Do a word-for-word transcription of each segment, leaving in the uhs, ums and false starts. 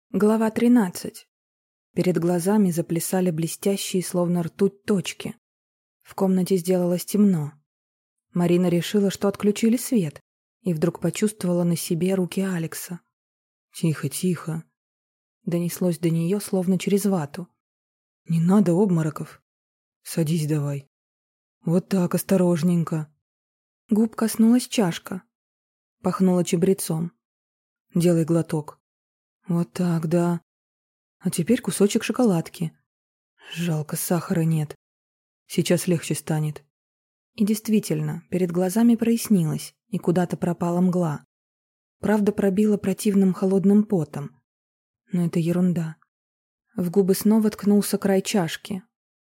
Глава тринадцать. Перед глазами заплясали блестящие, словно ртуть, точки. В комнате сделалось темно. Марина решила, что отключили свет, и вдруг почувствовала на себе руки Алекса. «Тихо, тихо», — донеслось до нее, словно через вату. «Не надо обмороков. Садись давай. Вот так, осторожненько». Губ коснулась чашка. Пахнула чабрецом. «Делай глоток. Вот так, да. А теперь кусочек шоколадки. Жалко, сахара нет. Сейчас легче станет». И действительно, перед глазами прояснилось, и куда-то пропала мгла. Правда, пробила противным холодным потом. Но это ерунда. В губы снова ткнулся край чашки.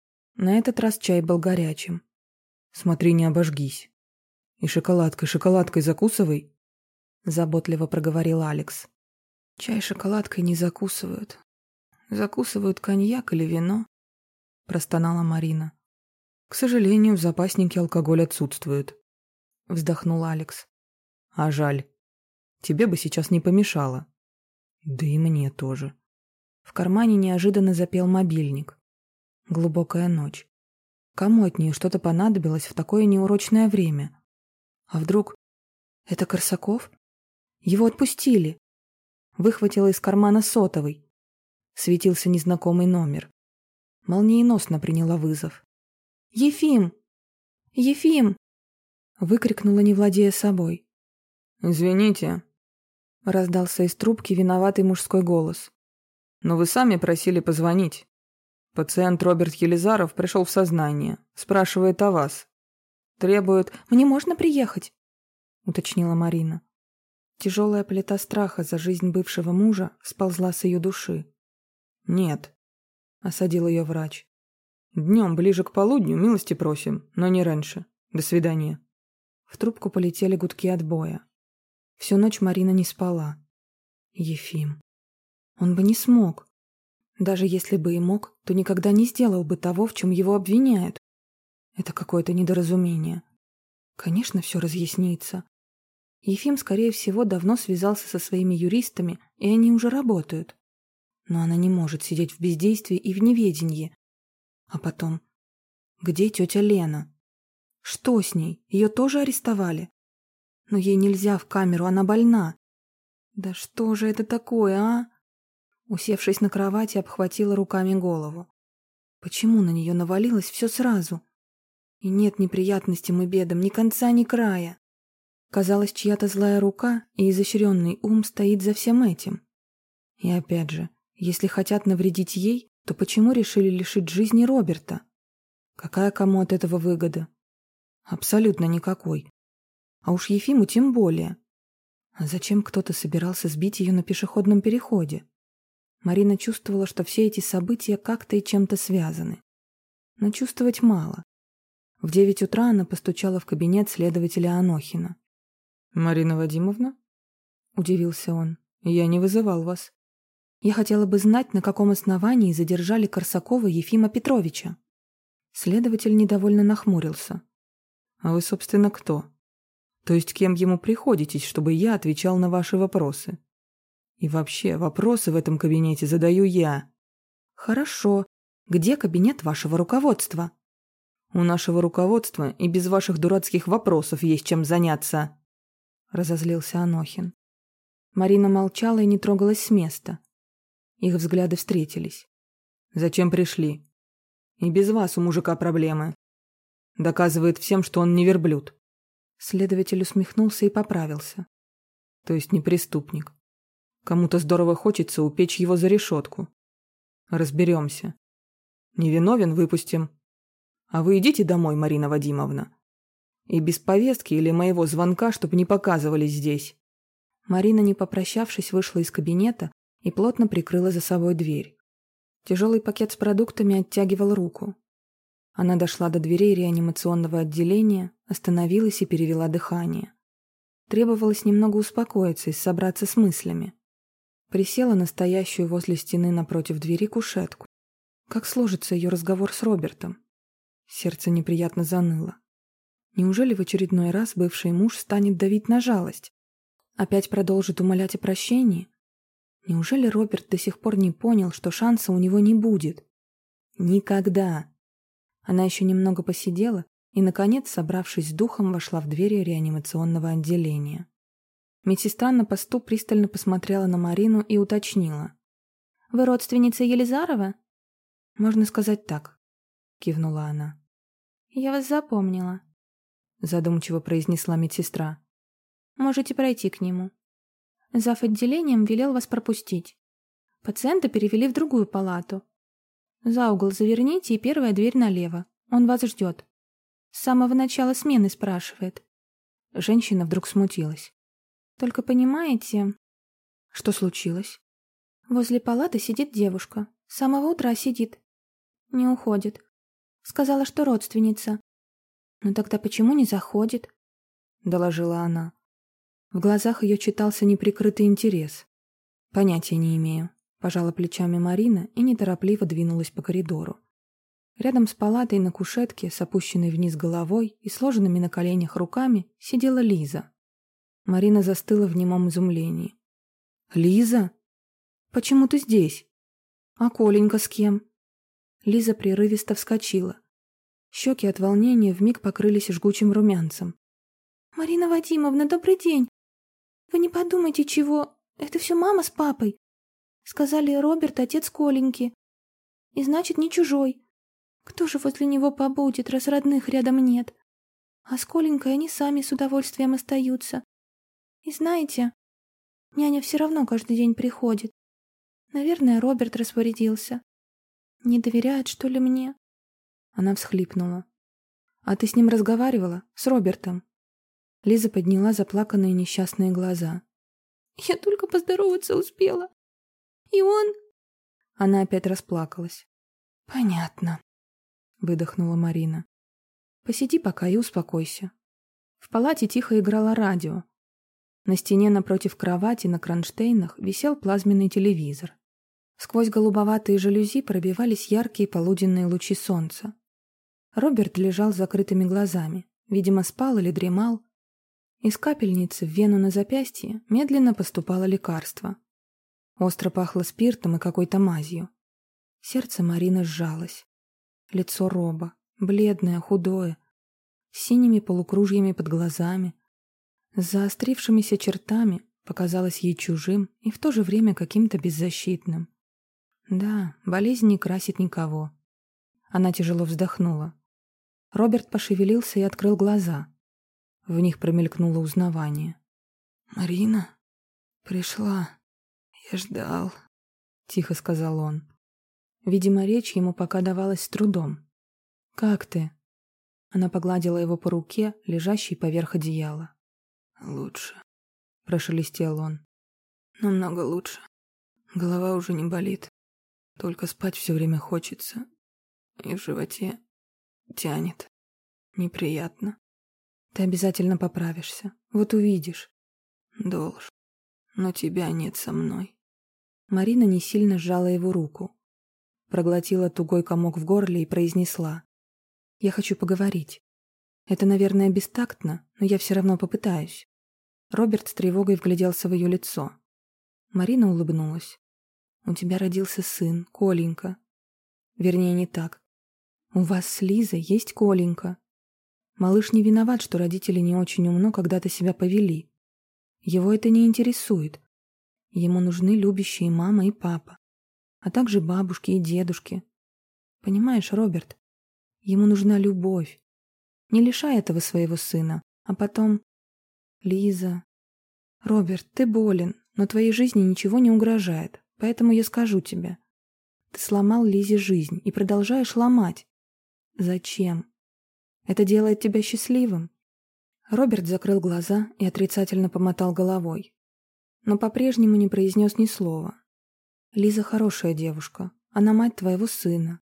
На этот раз чай был горячим. «Смотри, не обожгись. И шоколадкой, шоколадкой закусывай», — заботливо проговорил Алекс. «Чай шоколадкой не закусывают. Закусывают коньяк или вино», — простонала Марина. «К сожалению, в запаснике алкоголь отсутствует», — вздохнул Алекс. «А жаль. Тебе бы сейчас не помешало. Да и мне тоже». В кармане неожиданно запел мобильник. Глубокая ночь. Кому от нее что-то понадобилось в такое неурочное время? А вдруг это Корсаков? Его отпустили. Выхватила из кармана сотовый. Светился незнакомый номер. Молниеносно приняла вызов. «Ефим! Ефим!» выкрикнула, не владея собой. «Извините», — раздался из трубки виноватый мужской голос. «Но вы сами просили позвонить. Пациент Роберт Елизаров пришел в сознание. Спрашивает о вас. Требует...» «Мне можно приехать?» — уточнила Марина. Тяжелая плита страха за жизнь бывшего мужа сползла с ее души. «Нет», — осадил ее врач. «Днем ближе к полудню милости просим, но не раньше. До свидания». В трубку полетели гудки отбоя. Всю ночь Марина не спала. Ефим. Он бы не смог. Даже если бы и мог, то никогда не сделал бы того, в чем его обвиняют. Это какое-то недоразумение. Конечно, все разъяснится. Ефим, скорее всего, давно связался со своими юристами, и они уже работают. Но она не может сидеть в бездействии и в неведении. А потом, где тетя Лена? Что с ней? Ее тоже арестовали? Но ей нельзя в камеру, она больна. Да что же это такое, а? Усевшись на кровати, обхватила руками голову. Почему на нее навалилось все сразу? И нет неприятностям и бедам ни конца, ни края. Казалось, чья-то злая рука и изощренный ум стоит за всем этим. И опять же, если хотят навредить ей, то почему решили лишить жизни Роберта? Какая кому от этого выгода? Абсолютно никакой. А уж Ефиму тем более. А зачем кто-то собирался сбить ее на пешеходном переходе? Марина чувствовала, что все эти события как-то и чем-то связаны. Но чувствовать мало. В девять утра она постучала в кабинет следователя Анохина. «Марина Вадимовна?» — удивился он. «Я не вызывал вас». «Я хотела бы знать, на каком основании задержали Корсакова Ефима Петровича». Следователь недовольно нахмурился. «А вы, собственно, кто? То есть кем ему приходитесь, чтобы я отвечал на ваши вопросы? И вообще, вопросы в этом кабинете задаю я». «Хорошо. Где кабинет вашего руководства?» «У нашего руководства и без ваших дурацких вопросов есть чем заняться», — разозлился Анохин. Марина молчала и не трогалась с места. Их взгляды встретились. «Зачем пришли? И без вас у мужика проблемы. Доказывает всем, что он не верблюд». Следователь усмехнулся и поправился. «То есть не преступник. Кому-то здорово хочется упечь его за решетку. Разберемся. Невиновен — выпустим. А вы идите домой, Марина Вадимовна. И без повестки или моего звонка, чтобы не показывались здесь». Марина, не попрощавшись, вышла из кабинета и плотно прикрыла за собой дверь. Тяжелый пакет с продуктами оттягивал руку. Она дошла до дверей реанимационного отделения, остановилась и перевела дыхание. Требовалось немного успокоиться и собраться с мыслями. Присела на стоящую возле стены напротив двери кушетку. Как сложится ее разговор с Робертом? Сердце неприятно заныло. Неужели в очередной раз бывший муж станет давить на жалость? Опять продолжит умолять о прощении? Неужели Роберт до сих пор не понял, что шанса у него не будет? Никогда. Она еще немного посидела и, наконец, собравшись с духом, вошла в двери реанимационного отделения. Медсестра на посту пристально посмотрела на Марину и уточнила. «Вы родственница Елизарова?» «Можно сказать так», — кивнула она. «Я вас запомнила», — задумчиво произнесла медсестра. «Можете пройти к нему. Зав. Отделением велел вас пропустить. Пациента перевели в другую палату. За угол заверните и первая дверь налево. Он вас ждет. С самого начала смены спрашивает». Женщина вдруг смутилась. «Только понимаете...» «Что случилось?» «Возле палаты сидит девушка. С самого утра сидит. Не уходит. Сказала, что родственница». «Ну тогда почему не заходит?» — доложила она. В глазах ее читался неприкрытый интерес. «Понятия не имею», — пожала плечами Марина и неторопливо двинулась по коридору. Рядом с палатой на кушетке, с опущенной вниз головой и сложенными на коленях руками, сидела Лиза. Марина застыла в немом изумлении. «Лиза? Почему ты здесь? А Коленька с кем?» Лиза прерывисто вскочила. Щеки от волнения вмиг покрылись жгучим румянцем. «Марина Вадимовна, добрый день! Вы не подумайте, чего... Это все мама с папой. Сказали, Роберт — отец Коленьки. И значит, не чужой. Кто же возле него побудет, раз родных рядом нет? А с Коленькой они сами с удовольствием остаются. И знаете, няня все равно каждый день приходит. Наверное, Роберт распорядился. Не доверяет, что ли, мне?» Она всхлипнула. «А ты с ним разговаривала? С Робертом?» Лиза подняла заплаканные несчастные глаза. «Я только поздороваться успела. И он...» Она опять расплакалась. «Понятно», — выдохнула Марина. «Посиди пока и успокойся». В палате тихо играло радио. На стене напротив кровати на кронштейнах висел плазменный телевизор. Сквозь голубоватые жалюзи пробивались яркие полуденные лучи солнца. Роберт лежал с закрытыми глазами, видимо, спал или дремал. Из капельницы в вену на запястье медленно поступало лекарство. Остро пахло спиртом и какой-то мазью. Сердце Марины сжалось. Лицо Роба, бледное, худое, с синими полукружьями под глазами, с заострившимися чертами, показалось ей чужим и в то же время каким-то беззащитным. Да, болезнь не красит никого. Она тяжело вздохнула. Роберт пошевелился и открыл глаза. В них промелькнуло узнавание. «Марина? Пришла. Я ждал», — тихо сказал он. Видимо, речь ему пока давалась с трудом. «Как ты?» Она погладила его по руке, лежащей поверх одеяла. «Лучше», — прошелестел он. «Намного лучше. Голова уже не болит. Только спать все время хочется. И в животе тянет. Неприятно. Ты обязательно поправишься. Вот увидишь». «Должен. Но тебя нет со мной». Марина не сильно сжала его руку. Проглотила тугой комок в горле и произнесла. «Я хочу поговорить. Это, наверное, бестактно, но я все равно попытаюсь». Роберт с тревогой вгляделся в ее лицо. Марина улыбнулась. «У тебя родился сын, Коленька. Вернее, не так. У вас с Лизой есть Коленька. Малыш не виноват, что родители не очень умно когда-то себя повели. Его это не интересует. Ему нужны любящие мама и папа, а также бабушки и дедушки. Понимаешь, Роберт, ему нужна любовь. Не лишай этого своего сына, а потом... Лиза... Роберт, ты болен, но твоей жизни ничего не угрожает, поэтому я скажу тебе. Ты сломал Лизе жизнь и продолжаешь ломать. Зачем? Это делает тебя счастливым?» Роберт закрыл глаза и отрицательно помотал головой, но по-прежнему не произнес ни слова. «Лиза хорошая девушка, она мать твоего сына.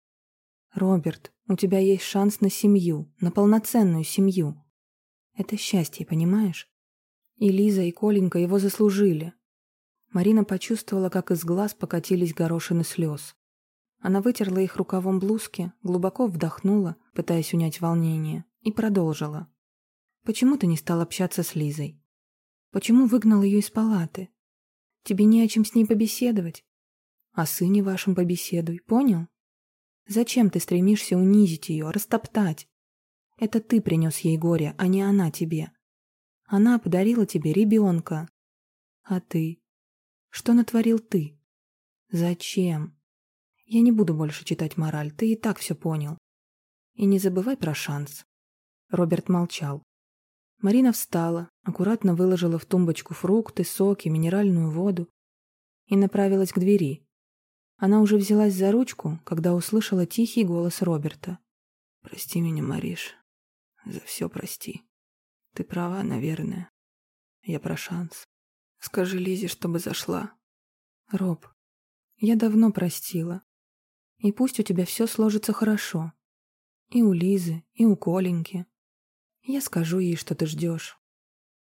Роберт, у тебя есть шанс на семью, на полноценную семью. Это счастье, понимаешь? И Лиза, и Коленька его заслужили». Марина почувствовала, как из глаз покатились горошины слез. Она вытерла их рукавом блузки, глубоко вдохнула, пытаясь унять волнение, и продолжила. «Почему ты не стал общаться с Лизой? Почему выгнал ее из палаты? Тебе не о чем с ней побеседовать. О сыне вашем побеседуй, понял? Зачем ты стремишься унизить ее, растоптать? Это ты принес ей горе, а не она тебе. Она подарила тебе ребенка. А ты? Что натворил ты? Зачем? Я не буду больше читать мораль, ты и так все понял. И не забывай про шанс. Роберт молчал. Марина встала, аккуратно выложила в тумбочку фрукты, соки, минеральную воду и направилась к двери. Она уже взялась за ручку, когда услышала тихий голос Роберта. «Прости меня, Мариш. За все прости. Ты права, наверное. Я про шанс. Скажи Лизе, чтобы зашла». «Роб, я давно простила. И пусть у тебя все сложится хорошо. И у Лизы, и у Коленьки. Я скажу ей, что ты ждешь.